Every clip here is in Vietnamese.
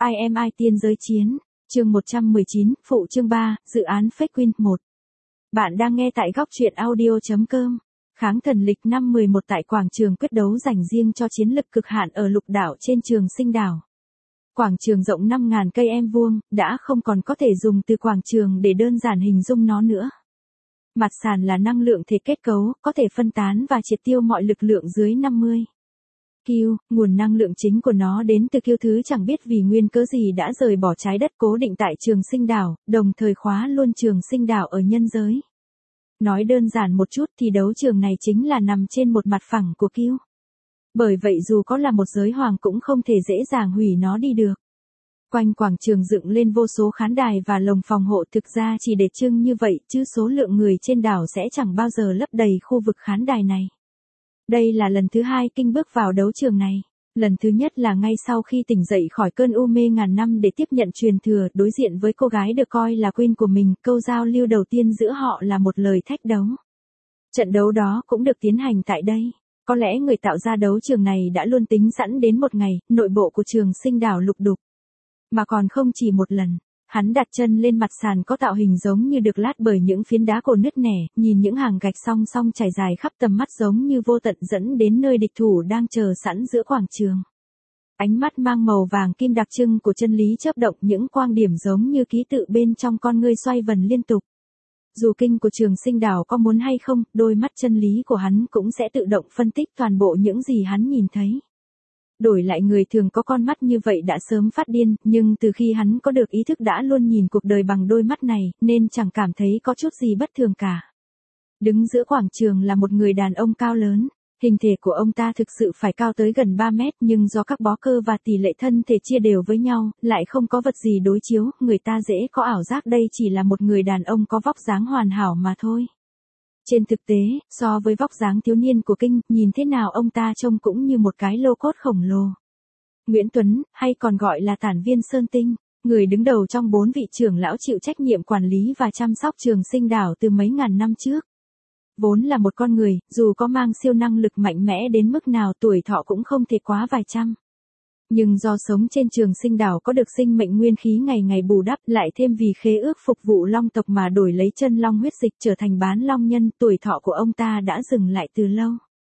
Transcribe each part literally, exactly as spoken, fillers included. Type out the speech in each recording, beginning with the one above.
I am I tiên giới chiến, chương một trăm mười chín, phụ chương ba, dự án Fake Queen một. Bạn đang nghe tại góc truyện audio chấm com. Kháng thần lịch năm mười một tại quảng trường quyết đấu dành riêng cho chiến lực cực hạn ở lục đảo trên Trường Sinh đảo. Quảng trường rộng năm nghìn cây em vuông, đã không còn có thể dùng từ quảng trường để đơn giản hình dung nó nữa. Mặt sàn là năng lượng thể kết cấu, có thể phân tán và triệt tiêu mọi lực lượng dưới năm mươi. Q, nguồn năng lượng chính của nó đến từ Q thứ chẳng biết vì nguyên cớ gì đã rời bỏ trái đất cố định tại Trường Sinh đảo, đồng thời khóa luôn Trường Sinh đảo ở nhân giới. Nói đơn giản một chút thì đấu trường này chính là nằm trên một mặt phẳng của Q. Bởi vậy dù có là một giới hoàng cũng không thể dễ dàng hủy nó đi được. Quanh quảng trường dựng lên vô số khán đài và lồng phòng hộ, thực ra chỉ để trưng như vậy chứ số lượng người trên đảo sẽ chẳng bao giờ lấp đầy khu vực khán đài này. Đây là lần thứ hai Kinh bước vào đấu trường này. Lần thứ nhất là ngay sau khi tỉnh dậy khỏi cơn u mê ngàn năm để tiếp nhận truyền thừa, đối diện với cô gái được coi là queen của mình, câu giao lưu đầu tiên giữa họ là một lời thách đấu. Trận đấu đó cũng được tiến hành tại đây. Có lẽ người tạo ra đấu trường này đã luôn tính sẵn đến một ngày, nội bộ của Trường Sinh đảo lục đục. Mà còn không chỉ một lần. Hắn đặt chân lên mặt sàn có tạo hình giống như được lát bởi những phiến đá cổ nứt nẻ, nhìn những hàng gạch song song trải dài khắp tầm mắt giống như vô tận dẫn đến nơi địch thủ đang chờ sẵn giữa quảng trường. Ánh mắt mang màu vàng kim đặc trưng của chân lý chớp động, những quang điểm giống như ký tự bên trong con ngươi xoay vần liên tục. Dù Kinh của Trường Sinh đảo có muốn hay không, đôi mắt chân lý của hắn cũng sẽ tự động phân tích toàn bộ những gì hắn nhìn thấy. Đổi lại người thường có con mắt như vậy đã sớm phát điên, nhưng từ khi hắn có được ý thức đã luôn nhìn cuộc đời bằng đôi mắt này, nên chẳng cảm thấy có chút gì bất thường cả. Đứng giữa quảng trường là một người đàn ông cao lớn, hình thể của ông ta thực sự phải cao tới gần ba mét, nhưng do các bó cơ và tỷ lệ thân thể chia đều với nhau, lại không có vật gì đối chiếu, người ta dễ có ảo giác đây chỉ là một người đàn ông có vóc dáng hoàn hảo mà thôi. Trên thực tế, so với vóc dáng thiếu niên của Kinh, nhìn thế nào ông ta trông cũng như một cái lô cốt khổng lồ. Nguyễn Tuấn, hay còn gọi là Tản Viên Sơn Tinh, người đứng đầu trong bốn vị trưởng lão chịu trách nhiệm quản lý và chăm sóc Trường Sinh đảo từ mấy ngàn năm trước. Vốn là một con người, dù có mang siêu năng lực mạnh mẽ đến mức nào tuổi thọ cũng không thể quá vài trăm. Nhưng do sống trên Trường Sinh đảo có được sinh mệnh nguyên khí ngày ngày bù đắp, lại thêm vì khế ước phục vụ long tộc mà đổi lấy chân long huyết dịch trở thành bán long nhân, tuổi thọ của ông ta đã dừng lại từ lâu.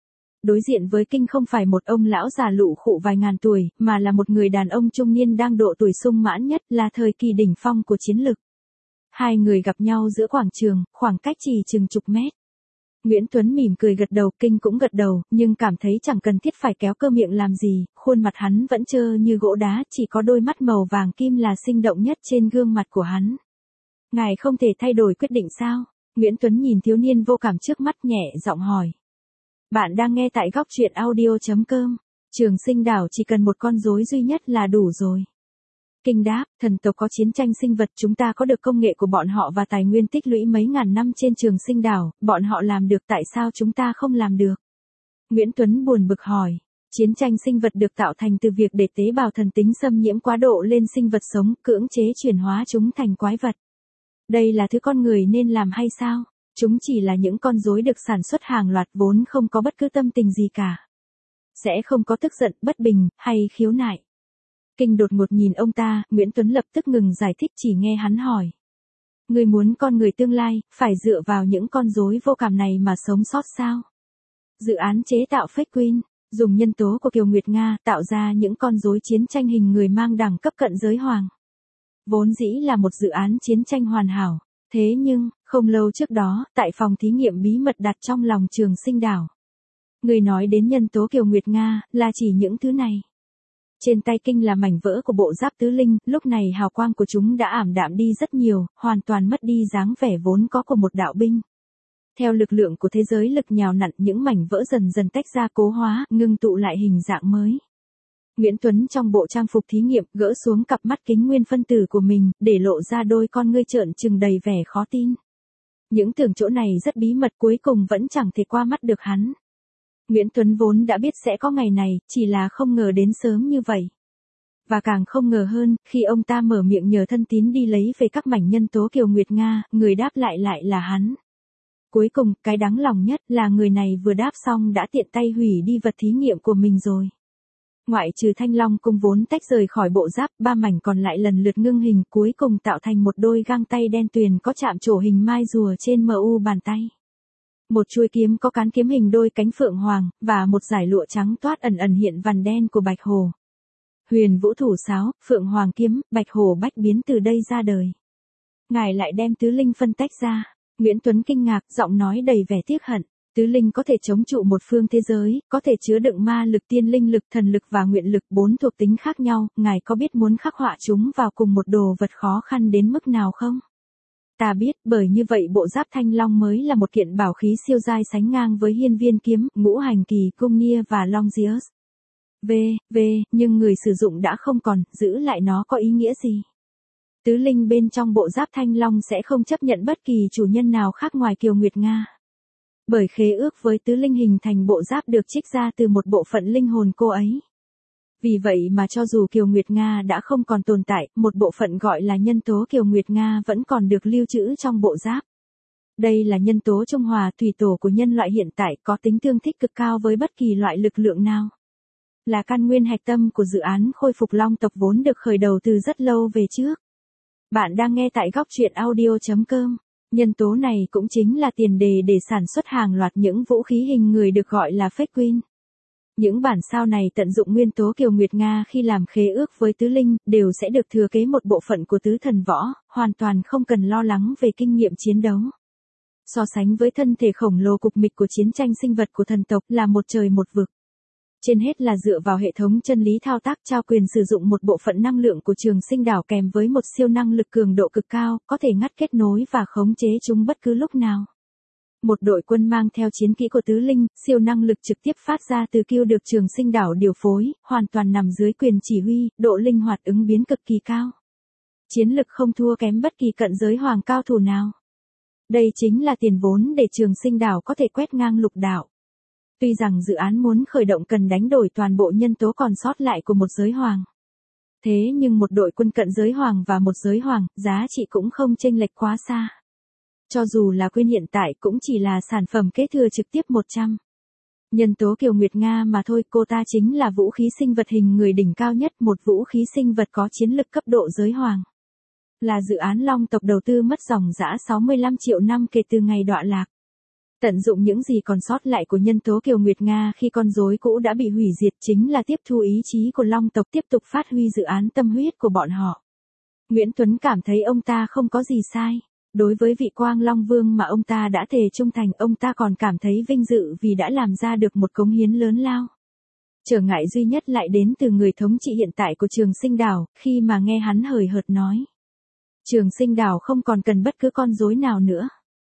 Đối diện với Kinh không phải một ông lão già lụ khụ vài ngàn tuổi, mà là một người đàn ông trung niên đang độ tuổi sung mãn nhất, là thời kỳ đỉnh phong của chiến lực. Hai người gặp nhau giữa quảng trường, khoảng cách chỉ chừng chục mét. Nguyễn Tuấn mỉm cười gật đầu, Kinh cũng gật đầu, nhưng cảm thấy chẳng cần thiết phải kéo cơ miệng làm gì, khuôn mặt hắn vẫn trơ như gỗ đá, chỉ có đôi mắt màu vàng kim là sinh động nhất trên gương mặt của hắn. Ngài không thể thay đổi quyết định sao? Nguyễn Tuấn nhìn thiếu niên vô cảm trước mắt nhẹ giọng hỏi. Bạn đang nghe tại góc truyện audio chấm com. Trường Sinh đảo chỉ cần một con rối duy nhất là đủ rồi. Kinh đáp, thần tộc có chiến tranh sinh vật, chúng ta có được công nghệ của bọn họ và tài nguyên tích lũy mấy ngàn năm trên Trường Sinh đảo, bọn họ làm được tại sao chúng ta không làm được? Nguyễn Tuấn buồn bực hỏi, chiến tranh sinh vật được tạo thành từ việc để tế bào thần tính xâm nhiễm quá độ lên sinh vật sống, cưỡng chế chuyển hóa chúng thành quái vật. Đây là thứ con người nên làm hay sao? Chúng chỉ là những con rối được sản xuất hàng loạt vốn không có bất cứ tâm tình gì cả. Sẽ không có tức giận, bất bình, hay khiếu nại. Kinh đột ngột nhìn ông ta, Nguyễn Tuấn lập tức ngừng giải thích chỉ nghe hắn hỏi. Người muốn con người tương lai, phải dựa vào những con rối vô cảm này mà sống sót sao? Dự án chế tạo Fake Queen, dùng nhân tố của Kiều Nguyệt Nga tạo ra những con rối chiến tranh hình người mang đẳng cấp cận giới hoàng. Vốn dĩ là một dự án chiến tranh hoàn hảo, thế nhưng, không lâu trước đó, tại phòng thí nghiệm bí mật đặt trong lòng Trường Sinh đảo. Người nói đến nhân tố Kiều Nguyệt Nga, là chỉ những thứ này. Trên tay Kinh là mảnh vỡ của bộ giáp tứ linh, lúc này hào quang của chúng đã ảm đạm đi rất nhiều, hoàn toàn mất đi dáng vẻ vốn có của một đạo binh. Theo lực lượng của thế giới lực nhào nặn, những mảnh vỡ dần dần tách ra cố hóa, ngưng tụ lại hình dạng mới. Nguyễn Tuấn trong bộ trang phục thí nghiệm gỡ xuống cặp mắt kính nguyên phân tử của mình, để lộ ra đôi con ngươi trợn trừng đầy vẻ khó tin. Những tưởng chỗ này rất bí mật cuối cùng vẫn chẳng thể qua mắt được hắn. Nguyễn Tuấn vốn đã biết sẽ có ngày này, chỉ là không ngờ đến sớm như vậy. Và càng không ngờ hơn, khi ông ta mở miệng nhờ thân tín đi lấy về các mảnh nhân tố Kiều Nguyệt Nga, người đáp lại lại là hắn. Cuối cùng, cái đáng lòng nhất là người này vừa đáp xong đã tiện tay hủy đi vật thí nghiệm của mình rồi. Ngoại trừ Thanh Long cung vốn tách rời khỏi bộ giáp, ba mảnh còn lại lần lượt ngưng hình cuối cùng tạo thành một đôi găng tay đen tuyền có chạm trổ hình mai rùa trên mu bàn tay. Một chuôi kiếm có cán kiếm hình đôi cánh phượng hoàng, và một dải lụa trắng toát ẩn ẩn hiện vằn đen của Bạch Hồ. Huyền vũ thủ sáo, phượng hoàng kiếm, Bạch Hồ bách biến từ đây ra đời. Ngài lại đem tứ linh phân tách ra. Nguyễn Tuấn kinh ngạc, giọng nói đầy vẻ tiếc hận. Tứ linh có thể chống trụ một phương thế giới, có thể chứa đựng ma lực, tiên linh lực, thần lực và nguyện lực, bốn thuộc tính khác nhau, ngài có biết muốn khắc họa chúng vào cùng một đồ vật khó khăn đến mức nào không? Ta biết, bởi như vậy bộ giáp Thanh Long mới là một kiện bảo khí siêu giai sánh ngang với hiên viên kiếm, ngũ hành kỳ, cung nia và Longius. V, V, nhưng người sử dụng đã không còn, giữ lại nó có ý nghĩa gì? Tứ linh bên trong bộ giáp Thanh Long sẽ không chấp nhận bất kỳ chủ nhân nào khác ngoài Kiều Nguyệt Nga. Bởi khế ước với tứ linh hình thành bộ giáp được trích ra từ một bộ phận linh hồn cô ấy. Vì vậy mà cho dù Kiều Nguyệt Nga đã không còn tồn tại, một bộ phận gọi là nhân tố Kiều Nguyệt Nga vẫn còn được lưu trữ trong bộ giáp. Đây là nhân tố trung hòa thủy tổ của nhân loại hiện tại, có tính tương thích cực cao với bất kỳ loại lực lượng nào. Là căn nguyên hạch tâm của dự án khôi phục Long tộc vốn được khởi đầu từ rất lâu về trước. Bạn đang nghe tại góc truyện audio chấm com. Nhân tố này cũng chính là tiền đề để sản xuất hàng loạt những vũ khí hình người được gọi là Fake Queen. Những bản sao này tận dụng nguyên tố Kiều Nguyệt Nga khi làm khế ước với tứ linh, đều sẽ được thừa kế một bộ phận của tứ thần võ, hoàn toàn không cần lo lắng về kinh nghiệm chiến đấu. So sánh với thân thể khổng lồ cục mịch của chiến tranh sinh vật của thần tộc là một trời một vực. Trên hết là dựa vào hệ thống chân lý thao tác trao quyền sử dụng một bộ phận năng lượng của Trường Sinh Đảo kèm với một siêu năng lực cường độ cực cao, có thể ngắt kết nối và khống chế chúng bất cứ lúc nào. Một đội quân mang theo chiến kỹ của tứ linh, siêu năng lực trực tiếp phát ra từ kiêu được Trường Sinh Đảo điều phối, hoàn toàn nằm dưới quyền chỉ huy, độ linh hoạt ứng biến cực kỳ cao. Chiến lực không thua kém bất kỳ cận giới hoàng cao thủ nào. Đây chính là tiền vốn để Trường Sinh Đảo có thể quét ngang lục đảo. Tuy rằng dự án muốn khởi động cần đánh đổi toàn bộ nhân tố còn sót lại của một giới hoàng. Thế nhưng một đội quân cận giới hoàng và một giới hoàng, giá trị cũng không chênh lệch quá xa. Cho dù là Queen hiện tại cũng chỉ là sản phẩm kế thừa trực tiếp một trăm. Nhân tố Kiều Nguyệt Nga mà thôi, cô ta chính là vũ khí sinh vật hình người đỉnh cao nhất, một vũ khí sinh vật có chiến lực cấp độ giới hoàng. Là dự án Long tộc đầu tư mất dòng dã sáu mươi lăm triệu năm kể từ ngày đọa lạc. Tận dụng những gì còn sót lại của nhân tố Kiều Nguyệt Nga khi con rối cũ đã bị hủy diệt chính là tiếp thu ý chí của Long tộc tiếp tục phát huy dự án tâm huyết của bọn họ. Nguyễn Tuấn cảm thấy ông ta không có gì sai. Đối với vị Quang Long Vương mà ông ta đã thề trung thành, ông ta còn cảm thấy vinh dự vì đã làm ra được một cống hiến lớn lao. Trở ngại duy nhất lại đến từ người thống trị hiện tại của Trường Sinh Đảo, khi mà nghe hắn hời hợt nói. Trường Sinh Đảo không còn cần bất cứ con rối nào nữa.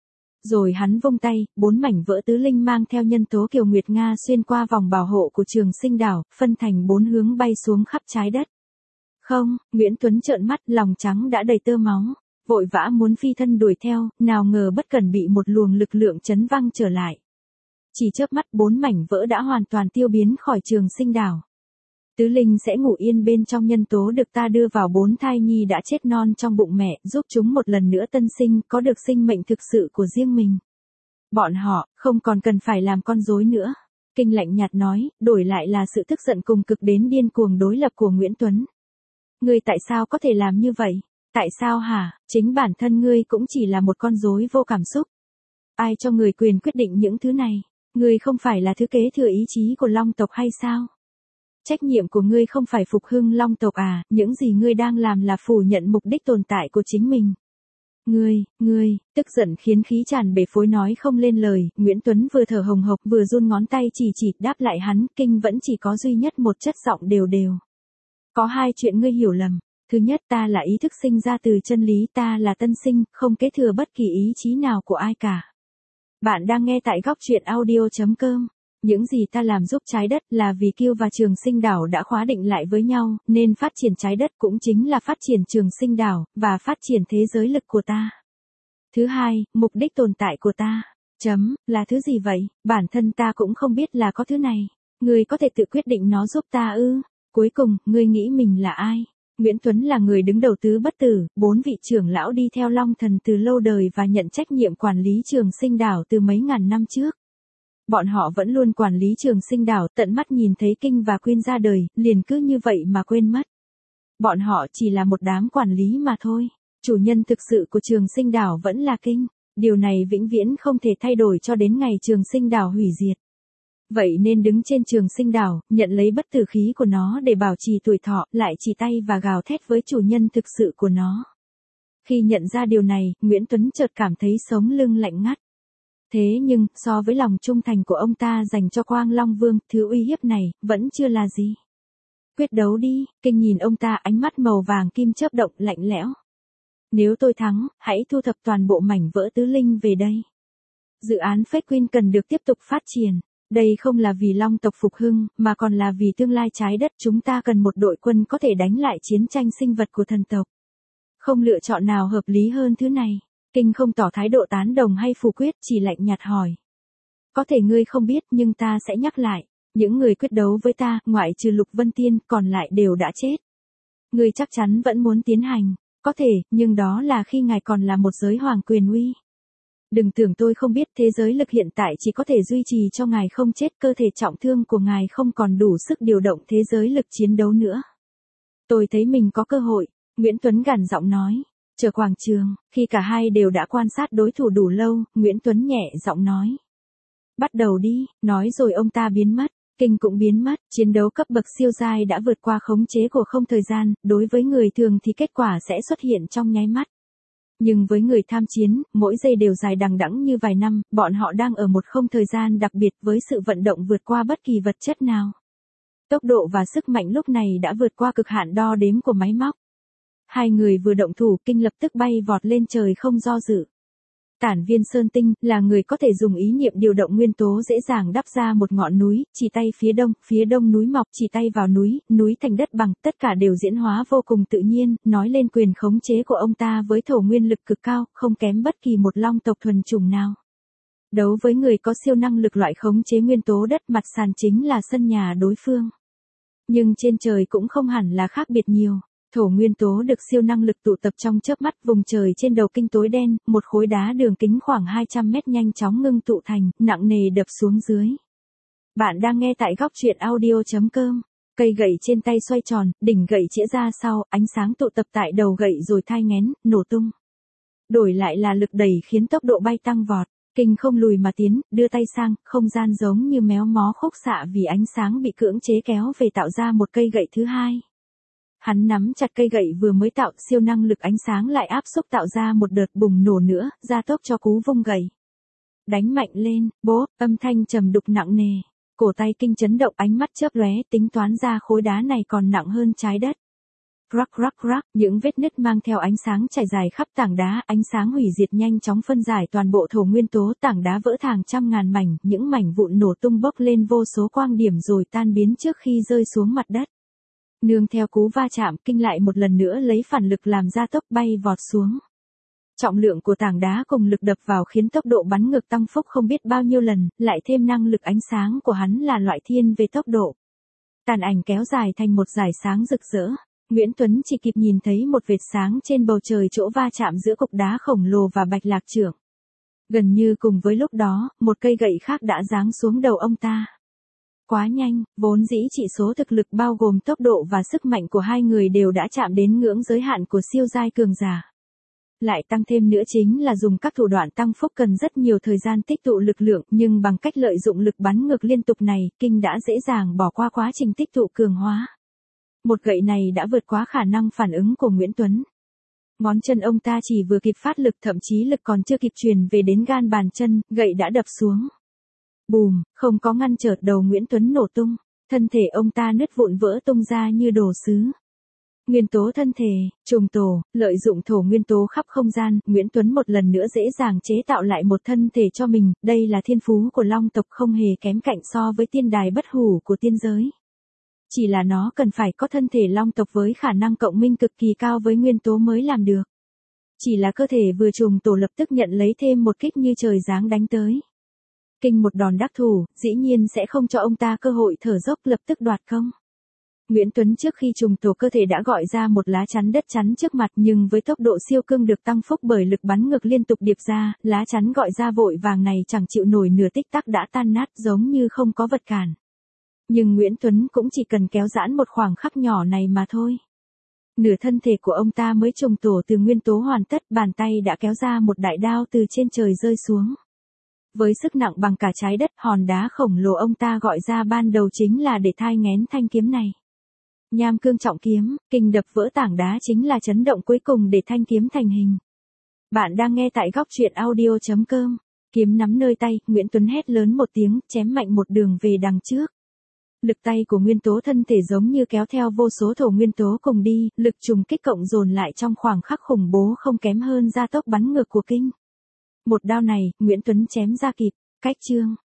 Rồi hắn vung tay, bốn mảnh vỡ tứ linh mang theo nhân tố Kiều Nguyệt Nga xuyên qua vòng bảo hộ của Trường Sinh Đảo, phân thành bốn hướng bay xuống khắp trái đất. Không, Nguyễn Tuấn trợn mắt, lòng trắng đã đầy tơ máu, vội vã muốn phi thân đuổi theo, nào ngờ bất cẩn bị một luồng lực lượng chấn văng trở lại. Chỉ chớp mắt bốn mảnh vỡ đã hoàn toàn tiêu biến khỏi Trường Sinh Đảo. Tứ linh sẽ ngủ yên bên trong nhân tố được ta đưa vào bốn thai nhi đã chết non trong bụng mẹ, giúp chúng một lần nữa tân sinh, có được sinh mệnh thực sự của riêng mình. Bọn họ, không còn cần phải làm con rối nữa. Kinh lạnh nhạt nói, đổi lại là sự tức giận cùng cực đến điên cuồng đối lập của Nguyễn Tuấn. Ngươi tại sao có thể làm như vậy? Tại sao hả? Chính bản thân ngươi cũng chỉ là một con rối vô cảm xúc. Ai cho người quyền quyết định những thứ này? Ngươi không phải là thứ kế thừa ý chí của Long tộc hay sao? Trách nhiệm của ngươi không phải phục hưng Long tộc à, những gì ngươi đang làm là phủ nhận mục đích tồn tại của chính mình. Ngươi, ngươi, tức giận khiến khí tràn bể phối nói không lên lời, Nguyễn Tuấn vừa thở hồng hộc vừa run ngón tay chỉ chỉ đáp lại hắn, kinh vẫn chỉ có duy nhất một chất giọng đều đều. Có hai chuyện ngươi hiểu lầm. Thứ nhất, ta là ý thức sinh ra từ chân lý, ta là tân sinh, không kế thừa bất kỳ ý chí nào của ai cả. Bạn đang nghe tại góc truyện audio chấm com. Những gì ta làm giúp trái đất là vì Kiêu và Trường Sinh Đảo đã khóa định lại với nhau, nên phát triển trái đất cũng chính là phát triển Trường Sinh Đảo, và phát triển thế giới lực của ta. Thứ hai, mục đích tồn tại của ta. Chấm, là thứ gì vậy? Bản thân ta cũng không biết là có thứ này. Ngươi có thể tự quyết định nó giúp ta ư? Cuối cùng, ngươi nghĩ mình là ai? Nguyễn Tuấn là người đứng đầu tứ bất tử, bốn vị trưởng lão đi theo Long Thần từ lâu đời và nhận trách nhiệm quản lý Trường Sinh Đảo từ mấy ngàn năm trước. Bọn họ vẫn luôn quản lý Trường Sinh đảo, tận mắt nhìn thấy Kinh và Quyên ra đời, liền cứ như vậy mà quên mất. Bọn họ chỉ là một đám quản lý mà thôi. Chủ nhân thực sự của Trường Sinh đảo vẫn là Kinh. Điều này vĩnh viễn không thể thay đổi cho đến ngày Trường Sinh đảo hủy diệt. Vậy nên đứng trên Trường Sinh đảo, nhận lấy bất tử khí của nó để bảo trì tuổi thọ, lại chỉ tay và gào thét với chủ nhân thực sự của nó. Khi nhận ra điều này, Nguyễn Tuấn chợt cảm thấy sống lưng lạnh ngắt. Thế nhưng, so với lòng trung thành của ông ta dành cho Quang Long Vương, thứ uy hiếp này, vẫn chưa là gì. Quyết đấu đi, Kinh nhìn ông ta, ánh mắt màu vàng kim chớp động lạnh lẽo. Nếu tôi thắng, hãy thu thập toàn bộ mảnh vỡ tứ linh về đây. Dự án Fate Queen cần được tiếp tục phát triển. Đây không là vì Long tộc phục hưng, mà còn là vì tương lai trái đất. Chúng ta cần một đội quân có thể đánh lại chiến tranh sinh vật của thần tộc. Không lựa chọn nào hợp lý hơn thứ này. Kinh không tỏ thái độ tán đồng hay phủ quyết, chỉ lạnh nhạt hỏi. Có thể ngươi không biết nhưng ta sẽ nhắc lại. Những người quyết đấu với ta, ngoại trừ Lục Vân Tiên, còn lại đều đã chết. Ngươi chắc chắn vẫn muốn tiến hành. Có thể, nhưng đó là khi ngài còn là một giới hoàng quyền uy. Đừng tưởng tôi không biết, thế giới lực hiện tại chỉ có thể duy trì cho ngài không chết, cơ thể trọng thương của ngài không còn đủ sức điều động thế giới lực chiến đấu nữa. Tôi thấy mình có cơ hội, Nguyễn Tuấn gằn giọng nói. Chờ quảng trường, khi cả hai đều đã quan sát đối thủ đủ lâu, Nguyễn Tuấn nhẹ giọng nói. Bắt đầu đi, nói rồi ông ta biến mất. Kinh cũng biến mất, chiến đấu cấp bậc siêu giai đã vượt qua khống chế của không thời gian, đối với người thường thì kết quả sẽ xuất hiện trong nháy mắt. Nhưng với người tham chiến, mỗi giây đều dài đằng đẵng như vài năm, bọn họ đang ở một không thời gian đặc biệt với sự vận động vượt qua bất kỳ vật chất nào. Tốc độ và sức mạnh lúc này đã vượt qua cực hạn đo đếm của máy móc. Hai người vừa động thủ, Kinh lập tức bay vọt lên trời không do dự. Tản Viên Sơn Tinh là người có thể dùng ý niệm điều động nguyên tố dễ dàng đắp ra một ngọn núi, chỉ tay phía đông, phía đông núi mọc, chỉ tay vào núi, núi thành đất bằng, tất cả đều diễn hóa vô cùng tự nhiên, nói lên quyền khống chế của ông ta với thổ nguyên lực cực cao, không kém bất kỳ một long tộc thuần chủng nào. Đấu với người có siêu năng lực loại khống chế nguyên tố đất, mặt sàn chính là sân nhà đối phương. Nhưng trên trời cũng không hẳn là khác biệt nhiều. Thổ nguyên tố được siêu năng lực tụ tập trong chớp mắt, vùng trời trên đầu Kinh tối đen, một khối đá đường kính khoảng hai trăm mét nhanh chóng ngưng tụ thành, nặng nề đập xuống dưới. Bạn đang nghe tại góc truyện audio chấm com. Cây gậy trên tay xoay tròn, đỉnh gậy chĩa ra sau, ánh sáng tụ tập tại đầu gậy rồi thai nghén, nổ tung. Đổi lại là lực đẩy khiến tốc độ bay tăng vọt. Kinh không lùi mà tiến, đưa tay sang, không gian giống như méo mó khúc xạ vì ánh sáng bị cưỡng chế kéo về tạo ra một cây gậy thứ hai. Hắn nắm chặt cây gậy vừa mới tạo, siêu năng lực ánh sáng lại áp xúc tạo ra một đợt bùng nổ nữa, gia tốc cho cú vung gậy. Đánh mạnh lên, bố, âm thanh trầm đục nặng nề. Cổ tay Kinh chấn động, ánh mắt chớp lóe, tính toán ra khối đá này còn nặng hơn trái đất. Rắc rắc rắc, những vết nứt mang theo ánh sáng trải dài khắp tảng đá, ánh sáng hủy diệt nhanh chóng phân giải toàn bộ thổ nguyên tố, tảng đá vỡ thàng trăm ngàn mảnh, những mảnh vụn nổ tung bốc lên vô số quang điểm rồi tan biến trước khi rơi xuống mặt đất. Nương theo cú va chạm, Kinh lại một lần nữa lấy phản lực làm gia tốc bay vọt xuống. Trọng lượng của tảng đá cùng lực đập vào khiến tốc độ bắn ngược tăng phúc không biết bao nhiêu lần, lại thêm năng lực ánh sáng của hắn là loại thiên về tốc độ. Tàn ảnh kéo dài thành một dải sáng rực rỡ. Nguyễn Tuấn chỉ kịp nhìn thấy một vệt sáng trên bầu trời chỗ va chạm giữa cục đá khổng lồ và Bạch Lạc Trưởng. Gần như cùng với lúc đó, một cây gậy khác đã giáng xuống đầu ông ta. Quá nhanh, vốn dĩ chỉ số thực lực bao gồm tốc độ và sức mạnh của hai người đều đã chạm đến ngưỡng giới hạn của siêu giai cường giả. Lại tăng thêm nữa chính là dùng các thủ đoạn tăng phúc cần rất nhiều thời gian tích tụ lực lượng, nhưng bằng cách lợi dụng lực bắn ngược liên tục này, Kinh đã dễ dàng bỏ qua quá trình tích tụ cường hóa. Một gậy này đã vượt quá khả năng phản ứng của Nguyễn Tuấn. Ngón chân ông ta chỉ vừa kịp phát lực, thậm chí lực còn chưa kịp truyền về đến gan bàn chân, gậy đã đập xuống. Bùm, không có ngăn trở, đầu Nguyễn Tuấn nổ tung, thân thể ông ta nứt vụn vỡ tung ra như đồ sứ. Nguyên tố thân thể, trùng tổ, lợi dụng thổ nguyên tố khắp không gian, Nguyễn Tuấn một lần nữa dễ dàng chế tạo lại một thân thể cho mình, đây là thiên phú của long tộc không hề kém cạnh so với tiên đài bất hủ của tiên giới. Chỉ là nó cần phải có thân thể long tộc với khả năng cộng minh cực kỳ cao với nguyên tố mới làm được. Chỉ là cơ thể vừa trùng tổ lập tức nhận lấy thêm một kích như trời giáng đánh tới. Kinh một đòn đắc thủ, dĩ nhiên sẽ không cho ông ta cơ hội thở dốc, lập tức đoạt công. Nguyễn Tuấn trước khi trùng tổ cơ thể đã gọi ra một lá chắn đất chắn trước mặt, nhưng với tốc độ siêu cương được tăng phúc bởi lực bắn ngược liên tục điệp ra, lá chắn gọi ra vội vàng này chẳng chịu nổi nửa tích tắc đã tan nát giống như không có vật cản. Nhưng Nguyễn Tuấn cũng chỉ cần kéo giãn một khoảng khắc nhỏ này mà thôi. Nửa thân thể của ông ta mới trùng tổ từ nguyên tố hoàn tất, bàn tay đã kéo ra một đại đao từ trên trời rơi xuống. Với sức nặng bằng cả trái đất, hòn đá khổng lồ ông ta gọi ra ban đầu chính là để thai nghén thanh kiếm này. Nham cương trọng kiếm, kình đập vỡ tảng đá chính là chấn động cuối cùng để thanh kiếm thành hình. Bạn đang nghe tại góc truyện audio chấm com. Kiếm nắm nơi tay, Nguyễn Tuấn hét lớn một tiếng, chém mạnh một đường về đằng trước. Lực tay của nguyên tố thân thể giống như kéo theo vô số thổ nguyên tố cùng đi, lực trùng kích cộng dồn lại trong khoảng khắc khủng bố không kém hơn gia tốc bắn ngược của kinh. Một đao này, Nguyễn Tuấn chém ra kịp, cách chương.